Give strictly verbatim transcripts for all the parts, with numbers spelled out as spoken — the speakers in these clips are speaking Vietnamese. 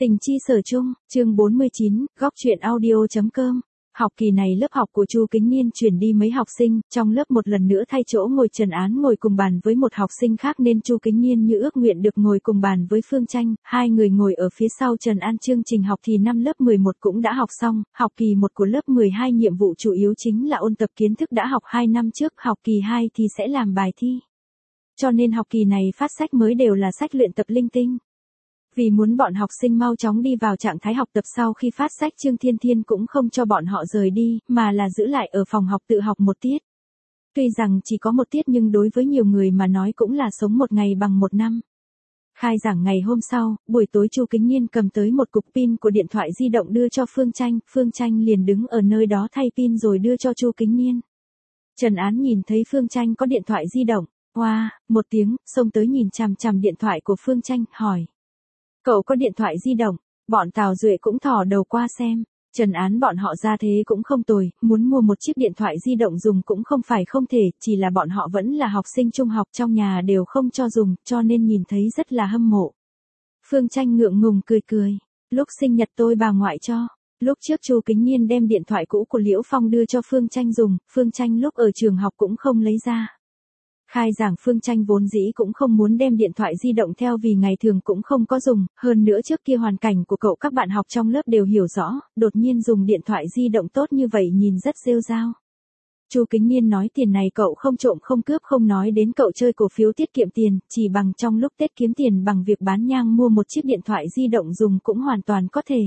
Tình chi sở chung, chương bốn mươi chín, góc truyện audio.com. Học kỳ này lớp học của Chu Kính Niên chuyển đi mấy học sinh, trong lớp một lần nữa thay chỗ ngồi Trần Án ngồi cùng bàn với một học sinh khác nên Chu Kính Niên như ước nguyện được ngồi cùng bàn với Phương Tranh, hai người ngồi ở phía sau Trần Án. Chương trình học thì năm lớp mười một cũng đã học xong, học kỳ một của lớp mười hai nhiệm vụ chủ yếu chính là ôn tập kiến thức đã học hai năm trước, học kỳ hai thì sẽ làm bài thi. Cho nên học kỳ này phát sách mới đều là sách luyện tập linh tinh. Vì muốn bọn học sinh mau chóng đi vào trạng thái học tập sau khi phát sách, Trương Thiên Thiên cũng không cho bọn họ rời đi, mà là giữ lại ở phòng học tự học một tiết. Tuy rằng chỉ có một tiết nhưng đối với nhiều người mà nói cũng là sống một ngày bằng một năm. Khai giảng ngày hôm sau, buổi tối Chu Kính Niên cầm tới một cục pin của điện thoại di động đưa cho Phương Tranh, Phương Tranh liền đứng ở nơi đó thay pin rồi đưa cho Chu Kính Niên. Trần Án nhìn thấy Phương Tranh có điện thoại di động, oa, wow, một tiếng, xông tới nhìn chằm chằm điện thoại của Phương Tranh, hỏi. Cậu có điện thoại di động, bọn Tào Duệ cũng thò đầu qua xem, Trần Án bọn họ ra thế cũng không tồi, muốn mua một chiếc điện thoại di động dùng cũng không phải không thể, chỉ là bọn họ vẫn là học sinh trung học, trong nhà đều không cho dùng, cho nên nhìn thấy rất là hâm mộ. Phương Tranh ngượng ngùng cười cười, lúc sinh nhật tôi bà ngoại cho, lúc trước Chu Kính Niên đem điện thoại cũ của Liễu Phong đưa cho Phương Tranh dùng, Phương Tranh lúc ở trường học cũng không lấy ra. Khai giảng Phương Tranh vốn dĩ cũng không muốn đem điện thoại di động theo vì ngày thường cũng không có dùng, hơn nữa trước kia hoàn cảnh của cậu các bạn học trong lớp đều hiểu rõ, đột nhiên dùng điện thoại di động tốt như vậy nhìn rất rêu rao. Chu Kính Niên nói tiền này cậu không trộm không cướp, không nói đến cậu chơi cổ phiếu tiết kiệm tiền, chỉ bằng trong lúc Tết kiếm tiền bằng việc bán nhang mua một chiếc điện thoại di động dùng cũng hoàn toàn có thể.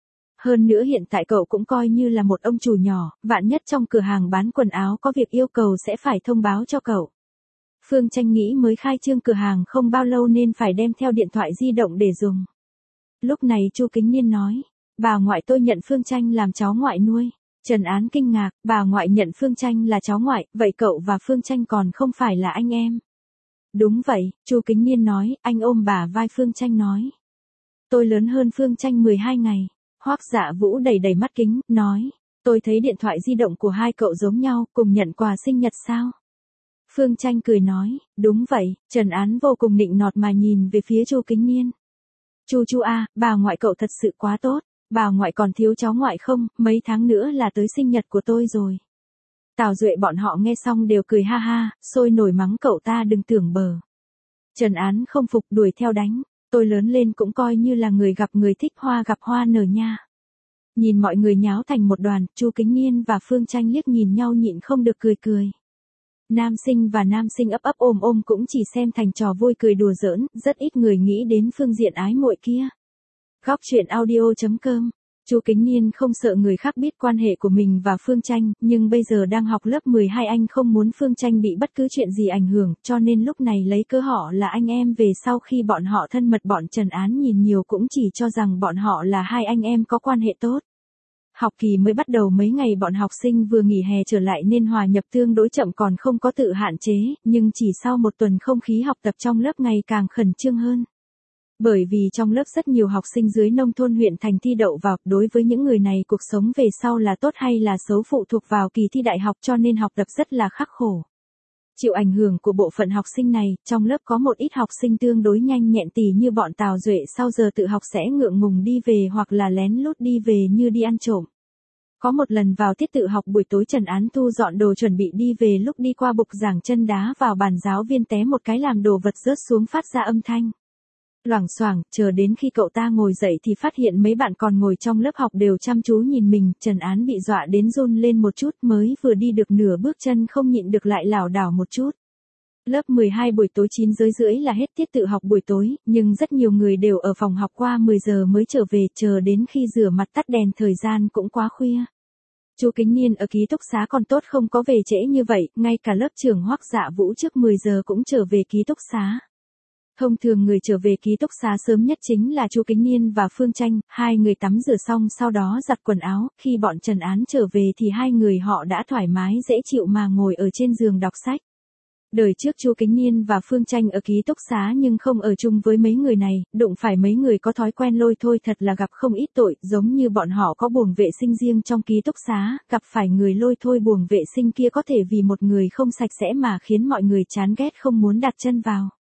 Hơn nữa hiện tại cậu cũng coi như là một ông chủ nhỏ, vạn nhất trong cửa hàng bán quần áo có việc yêu cầu sẽ phải thông báo cho cậu. Phương Tranh nghĩ mới khai trương cửa hàng không bao lâu nên phải đem theo điện thoại di động để dùng. Lúc này Chu Kính Niên nói, bà ngoại tôi nhận Phương Tranh làm cháu ngoại nuôi. Trần Án kinh ngạc, bà ngoại nhận Phương Tranh là cháu ngoại, vậy cậu và Phương Tranh còn không phải là anh em? Đúng vậy, Chu Kính Niên nói, anh ôm bả vai Phương Tranh nói. Tôi lớn hơn Phương Tranh mười hai ngày. Hoắc Dạ Vũ đầy đầy mắt kính, nói, tôi thấy điện thoại di động của hai cậu giống nhau, cùng nhận quà sinh nhật sao? Phương Tranh cười nói, đúng vậy, Trần Án vô cùng nịnh nọt mà nhìn về phía Chu Kính Niên. Chu Chu a, bà ngoại cậu thật sự quá tốt, bà ngoại còn thiếu cháu ngoại không, mấy tháng nữa là tới sinh nhật của tôi rồi. Tào Duệ bọn họ nghe xong đều cười ha ha, sôi nổi mắng cậu ta đừng tưởng bờ. Trần Án không phục đuổi theo đánh, tôi lớn lên cũng coi như là người gặp người thích hoa gặp hoa nở nha. Nhìn mọi người nháo thành một đoàn, Chu Kính Niên và Phương Tranh liếc nhìn nhau nhịn không được cười cười. Nam sinh và nam sinh ấp ấp ôm ôm cũng chỉ xem thành trò vui cười đùa giỡn, rất ít người nghĩ đến phương diện ái muội kia. Góc truyện audio.com. Chu Kính Niên không sợ người khác biết quan hệ của mình và Phương Tranh, nhưng bây giờ đang học lớp mười hai anh không muốn Phương Tranh bị bất cứ chuyện gì ảnh hưởng, cho nên lúc này lấy cớ họ là anh em về sau khi bọn họ thân mật bọn Trần Án nhìn nhiều cũng chỉ cho rằng bọn họ là hai anh em có quan hệ tốt. Học kỳ mới bắt đầu mấy ngày bọn học sinh vừa nghỉ hè trở lại nên hòa nhập tương đối chậm còn không có tự hạn chế, nhưng chỉ sau một tuần không khí học tập trong lớp ngày càng khẩn trương hơn. Bởi vì trong lớp rất nhiều học sinh dưới nông thôn huyện thành thi đậu vào, đối với những người này cuộc sống về sau là tốt hay là xấu phụ thuộc vào kỳ thi đại học cho nên học tập rất là khắc khổ. Chịu ảnh hưởng của bộ phận học sinh này, trong lớp có một ít học sinh tương đối nhanh nhẹn tỉ như bọn Tào Duệ sau giờ tự học sẽ ngượng ngùng đi về hoặc là lén lút đi về như đi ăn trộm. Có một lần vào tiết tự học buổi tối Trần Án thu dọn đồ chuẩn bị đi về lúc đi qua bục giảng chân đá vào bàn giáo viên té một cái làm đồ vật rớt xuống phát ra âm thanh. Loảng xoảng, chờ đến khi cậu ta ngồi dậy thì phát hiện mấy bạn còn ngồi trong lớp học đều chăm chú nhìn mình, Trần Án bị dọa đến run lên một chút mới vừa đi được nửa bước chân không nhịn được lại lảo đảo một chút. Lớp mười hai buổi tối chín giờ rưỡi là hết tiết tự học buổi tối, nhưng rất nhiều người đều ở phòng học qua mười giờ mới trở về, chờ đến khi rửa mặt tắt đèn thời gian cũng quá khuya. Chu Kính Niên ở ký túc xá còn tốt không có về trễ như vậy, ngay cả lớp trưởng Hoắc Dạ Vũ trước mười giờ cũng trở về ký túc xá. Thông thường người trở về ký túc xá sớm nhất chính là Chu Kính Niên và Phương Tranh, hai người tắm rửa xong sau đó giặt quần áo, khi bọn Trần Án trở về thì hai người họ đã thoải mái dễ chịu mà ngồi ở trên giường đọc sách. Đời trước Chu Kính Niên và Phương Tranh ở ký túc xá nhưng không ở chung với mấy người này, đụng phải mấy người có thói quen lôi thôi thật là gặp không ít tội, giống như bọn họ có buồng vệ sinh riêng trong ký túc xá, gặp phải người lôi thôi buồng vệ sinh kia có thể vì một người không sạch sẽ mà khiến mọi người chán ghét không muốn đặt chân vào.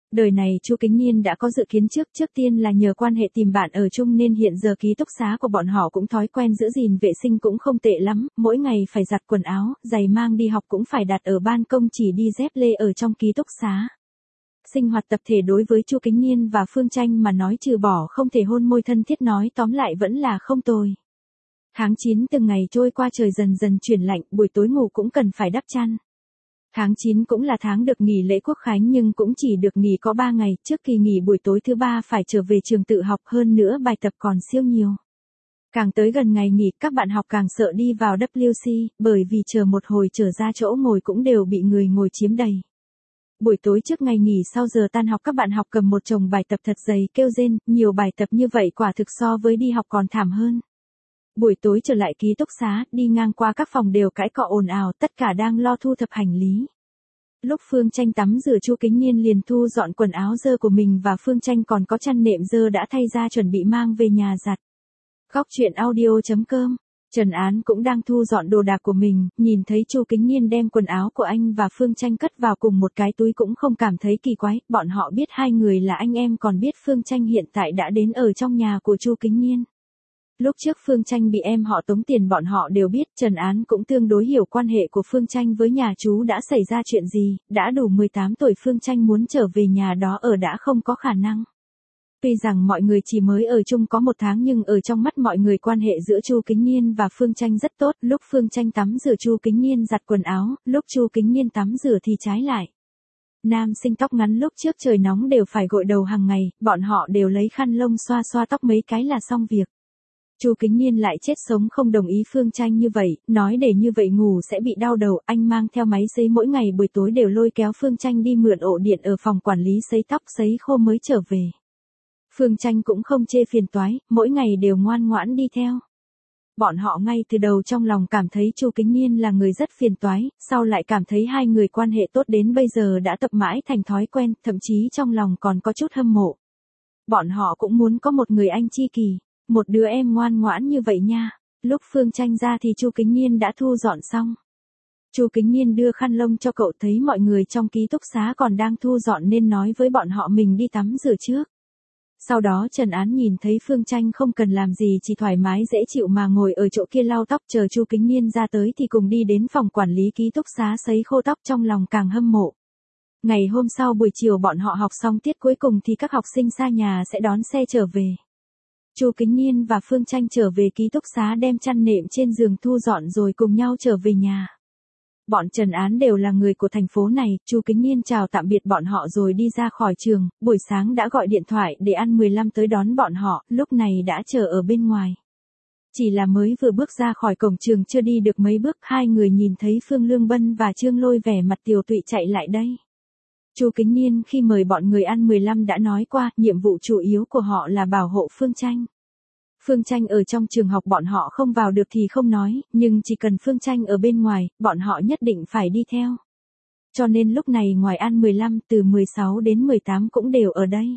Đời này Chu Kính Nhiên đã có dự kiến trước, trước tiên là nhờ quan hệ tìm bạn ở chung nên hiện giờ ký túc xá của bọn họ cũng thói quen giữ gìn vệ sinh cũng không tệ lắm, mỗi ngày phải giặt quần áo, giày mang đi học cũng phải đặt ở ban công, chỉ đi dép lê ở trong ký túc xá. Sinh hoạt tập thể đối với Chu Kính Nhiên và Phương Tranh mà nói trừ bỏ không thể hôn môi thân thiết nói tóm lại vẫn là không tồi. Tháng chín từng ngày trôi qua trời dần dần chuyển lạnh, buổi tối ngủ cũng cần phải đắp chăn. Tháng chín cũng là tháng được nghỉ lễ Quốc khánh nhưng cũng chỉ được nghỉ có ba ngày, trước kỳ nghỉ buổi tối thứ ba phải trở về trường tự học, hơn nữa bài tập còn siêu nhiều. Càng tới gần ngày nghỉ, các bạn học càng sợ đi vào W C, bởi vì chờ một hồi trở ra chỗ ngồi cũng đều bị người ngồi chiếm đầy. Buổi tối trước ngày nghỉ sau giờ tan học các bạn học cầm một chồng bài tập thật dày kêu rên, nhiều bài tập như vậy quả thực so với đi học còn thảm hơn. Buổi tối trở lại ký túc xá, đi ngang qua các phòng đều cãi cọ ồn ào, tất cả đang lo thu thập hành lý. Lúc Phương Tranh tắm rửa Chu Kính Nhiên liền thu dọn quần áo dơ của mình và Phương Tranh còn có chăn nệm dơ đã thay ra chuẩn bị mang về nhà giặt. Góc truyện audio chấm com. Trần Án cũng đang thu dọn đồ đạc của mình, nhìn thấy Chu Kính Nhiên đem quần áo của anh và Phương Tranh cất vào cùng một cái túi cũng không cảm thấy kỳ quái, bọn họ biết hai người là anh em còn biết Phương Tranh hiện tại đã đến ở trong nhà của Chu Kính Nhiên. Lúc trước Phương Tranh bị em họ tống tiền bọn họ đều biết, Trần Án cũng tương đối hiểu quan hệ của Phương Tranh với nhà chú đã xảy ra chuyện gì, đã đủ mười tám tuổi Phương Tranh muốn trở về nhà đó ở đã không có khả năng. Tuy rằng mọi người chỉ mới ở chung có một tháng nhưng ở trong mắt mọi người quan hệ giữa Chu Kính Nhiên và Phương Tranh rất tốt, lúc Phương Tranh tắm rửa Chu Kính Nhiên giặt quần áo, lúc Chu Kính Nhiên tắm rửa thì trái lại. Nam sinh tóc ngắn lúc trước trời nóng đều phải gội đầu hàng ngày, bọn họ đều lấy khăn lông xoa xoa tóc mấy cái là xong việc. Chu Kính Nhiên lại chết sống không đồng ý Phương Tranh như vậy, nói để như vậy ngủ sẽ bị đau đầu, anh mang theo máy sấy mỗi ngày buổi tối đều lôi kéo Phương Tranh đi mượn ổ điện ở phòng quản lý sấy tóc sấy khô mới trở về. Phương Tranh cũng không chê phiền toái, mỗi ngày đều ngoan ngoãn đi theo. Bọn họ ngay từ đầu trong lòng cảm thấy Chu Kính Nhiên là người rất phiền toái, sau lại cảm thấy hai người quan hệ tốt đến bây giờ đã tập mãi thành thói quen, thậm chí trong lòng còn có chút hâm mộ. Bọn họ cũng muốn có một người anh tri kỷ, một đứa em ngoan ngoãn như vậy nha. Lúc Phương Tranh ra thì Chu Kính Nhiên đã thu dọn xong. Chu Kính Nhiên đưa khăn lông cho cậu, thấy mọi người trong ký túc xá còn đang thu dọn nên nói với bọn họ mình đi tắm rửa trước. Sau đó Trần Án nhìn thấy Phương Tranh không cần làm gì chỉ thoải mái dễ chịu mà ngồi ở chỗ kia lau tóc chờ Chu Kính Nhiên ra tới thì cùng đi đến phòng quản lý ký túc xá sấy khô tóc, trong lòng càng hâm mộ. Ngày hôm sau buổi chiều bọn họ học xong tiết cuối cùng thì các học sinh xa nhà sẽ đón xe trở về. Chu Kính Nhiên và Phương Tranh trở về ký túc xá đem chăn nệm trên giường thu dọn rồi cùng nhau trở về nhà. Bọn Trần Án đều là người của thành phố này, Chu Kính Nhiên chào tạm biệt bọn họ rồi đi ra khỏi trường, buổi sáng đã gọi điện thoại để ăn mười lăm tới đón bọn họ, lúc này đã chờ ở bên ngoài. Chỉ là mới vừa bước ra khỏi cổng trường chưa đi được mấy bước, hai người nhìn thấy Phương Lương Bân và Trương Lôi vẻ mặt tiều tụy chạy lại đây. Chu Kính Nhiên khi mời bọn người ăn mười lăm đã nói qua, nhiệm vụ chủ yếu của họ là bảo hộ Phương Tranh. Phương Tranh ở trong trường học bọn họ không vào được thì không nói, nhưng chỉ cần Phương Tranh ở bên ngoài, bọn họ nhất định phải đi theo. Cho nên lúc này ngoài ăn mười lăm từ mười sáu đến mười tám cũng đều ở đây.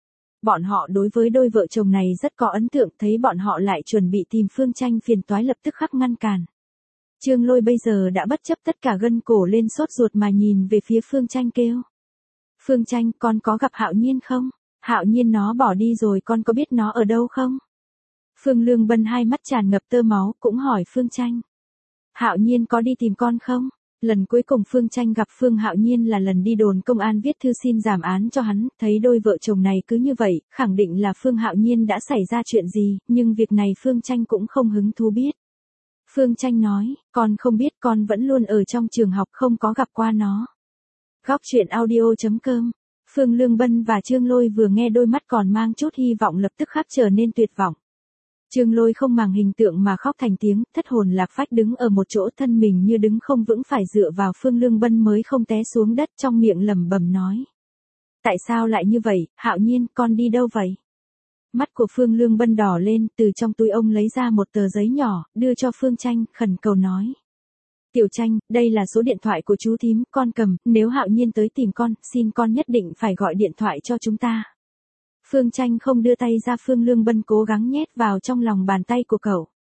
Bọn họ đối với đôi vợ chồng này rất có ấn tượng, thấy bọn họ lại chuẩn bị tìm Phương Tranh phiền toái lập tức khắc ngăn cản. Trương Lôi bây giờ đã bất chấp tất cả gân cổ lên sốt ruột mà nhìn về phía Phương Tranh kêu. Phương Tranh, con có gặp Hạo Nhiên không? Hạo Nhiên nó bỏ đi rồi, con có biết nó ở đâu không? Phương Lương Bân hai mắt tràn ngập tơ máu, cũng hỏi Phương Tranh. Hạo Nhiên có đi tìm con không? Lần cuối cùng Phương Tranh gặp Phương Hạo Nhiên là lần đi đồn công an viết thư xin giảm án cho hắn, thấy đôi vợ chồng này cứ như vậy, khẳng định là Phương Hạo Nhiên đã xảy ra chuyện gì, nhưng việc này Phương Tranh cũng không hứng thú biết. Phương Tranh nói, con không biết, con vẫn luôn ở trong trường học không có gặp qua nó. Góc truyện audio chấm com. Phương Lương Bân và Trương Lôi vừa nghe đôi mắt còn mang chút hy vọng lập tức khắc trở nên tuyệt vọng. Trương Lôi không màng hình tượng mà khóc thành tiếng, thất hồn lạc phách đứng ở một chỗ, thân mình như đứng không vững phải dựa vào Phương Lương Bân mới không té xuống đất, trong miệng lẩm bẩm nói. Tại sao lại như vậy, Hạo Nhiên, con đi đâu vậy? Mắt của Phương Lương Bân đỏ lên, từ trong túi ông lấy ra một tờ giấy nhỏ, đưa cho Phương Tranh, khẩn cầu nói. Tiểu Tranh, đây là số điện thoại của chú thím, con cầm, nếu Hạo Nhiên tới tìm con, xin con nhất định phải gọi điện thoại cho chúng ta. Phương Tranh không đưa tay ra, Phương Lương Bân cố gắng nhét vào trong lòng bàn tay của cậu.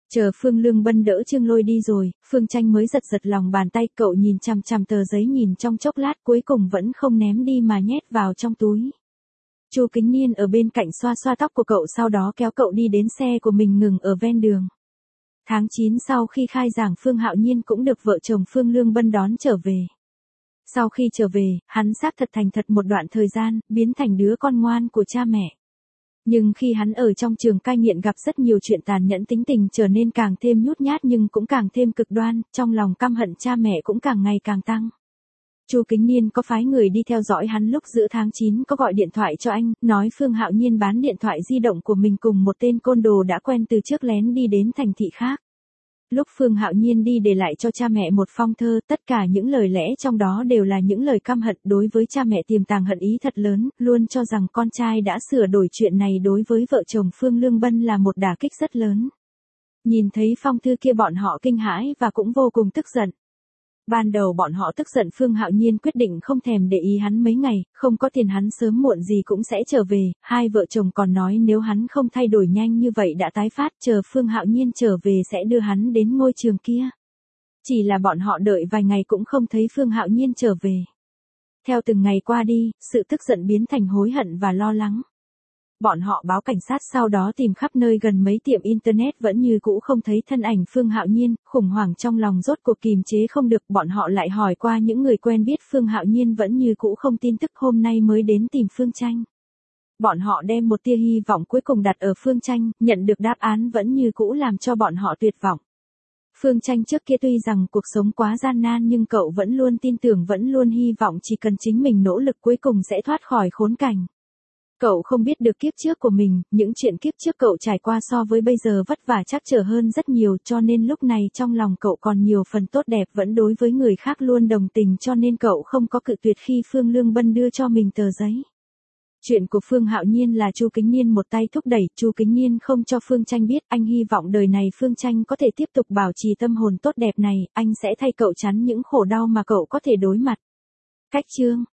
Chờ Phương Lương Bân đỡ Trương Lôi đi rồi, Phương Tranh mới giật giật lòng bàn tay, cậu nhìn chằm chằm tờ giấy nhìn trong chốc lát cuối cùng vẫn không ném đi mà nhét vào trong túi. Chu Kính Niên ở bên cạnh xoa xoa tóc của cậu sau đó kéo cậu đi đến xe của mình ngừng ở ven đường. Tháng chín sau khi khai giảng Phương Hạo Nhiên cũng được vợ chồng Phương Lương Bân đón trở về. Sau khi trở về, hắn xác thật thành thật một đoạn thời gian, biến thành đứa con ngoan của cha mẹ. Nhưng khi hắn ở trong trường cai nghiện gặp rất nhiều chuyện tàn nhẫn, tính tình trở nên càng thêm nhút nhát nhưng cũng càng thêm cực đoan, trong lòng căm hận cha mẹ cũng càng ngày càng tăng. Chu Kính Niên có phái người đi theo dõi hắn lúc giữa tháng chín có gọi điện thoại cho anh, nói Phương Hạo Nhiên bán điện thoại di động của mình cùng một tên côn đồ đã quen từ trước lén đi đến thành thị khác. Lúc Phương Hạo Nhiên đi để lại cho cha mẹ một phong thơ, tất cả những lời lẽ trong đó đều là những lời căm hận đối với cha mẹ, tiềm tàng hận ý thật lớn, luôn cho rằng con trai đã sửa đổi. Chuyện này đối với vợ chồng Phương Lương Bân là một đả kích rất lớn. Nhìn thấy phong thư kia bọn họ kinh hãi và cũng vô cùng tức giận. Ban đầu bọn họ tức giận Phương Hạo Nhiên quyết định không thèm để ý hắn mấy ngày, không có tiền hắn sớm muộn gì cũng sẽ trở về, hai vợ chồng còn nói nếu hắn không thay đổi nhanh như vậy đã tái phát, chờ Phương Hạo Nhiên trở về sẽ đưa hắn đến ngôi trường kia. Chỉ là bọn họ đợi vài ngày cũng không thấy Phương Hạo Nhiên trở về. Theo từng ngày qua đi, sự tức giận biến thành hối hận và lo lắng. Bọn họ báo cảnh sát, sau đó tìm khắp nơi gần mấy tiệm internet vẫn như cũ không thấy thân ảnh Phương Hạo Nhiên, khủng hoảng trong lòng rốt cuộc kìm chế không được, bọn họ lại hỏi qua những người quen biết Phương Hạo Nhiên vẫn như cũ không tin tức, hôm nay mới đến tìm Phương Tranh. Bọn họ đem một tia hy vọng cuối cùng đặt ở Phương Tranh, nhận được đáp án vẫn như cũ làm cho bọn họ tuyệt vọng. Phương Tranh trước kia tuy rằng cuộc sống quá gian nan nhưng cậu vẫn luôn tin tưởng, vẫn luôn hy vọng chỉ cần chính mình nỗ lực cuối cùng sẽ thoát khỏi khốn cảnh. Cậu không biết được kiếp trước của mình, những chuyện kiếp trước cậu trải qua so với bây giờ vất vả chắc trở hơn rất nhiều, cho nên lúc này trong lòng cậu còn nhiều phần tốt đẹp, vẫn đối với người khác luôn đồng tình, cho nên cậu không có cự tuyệt khi Phương Lương Bân đưa cho mình tờ giấy. Chuyện của Phương Hạo Nhiên là Chu Kính Niên một tay thúc đẩy, Chu Kính Niên không cho Phương Tranh biết, anh hy vọng đời này Phương Tranh có thể tiếp tục bảo trì tâm hồn tốt đẹp này, anh sẽ thay cậu chắn những khổ đau mà cậu có thể đối mặt. Cách chương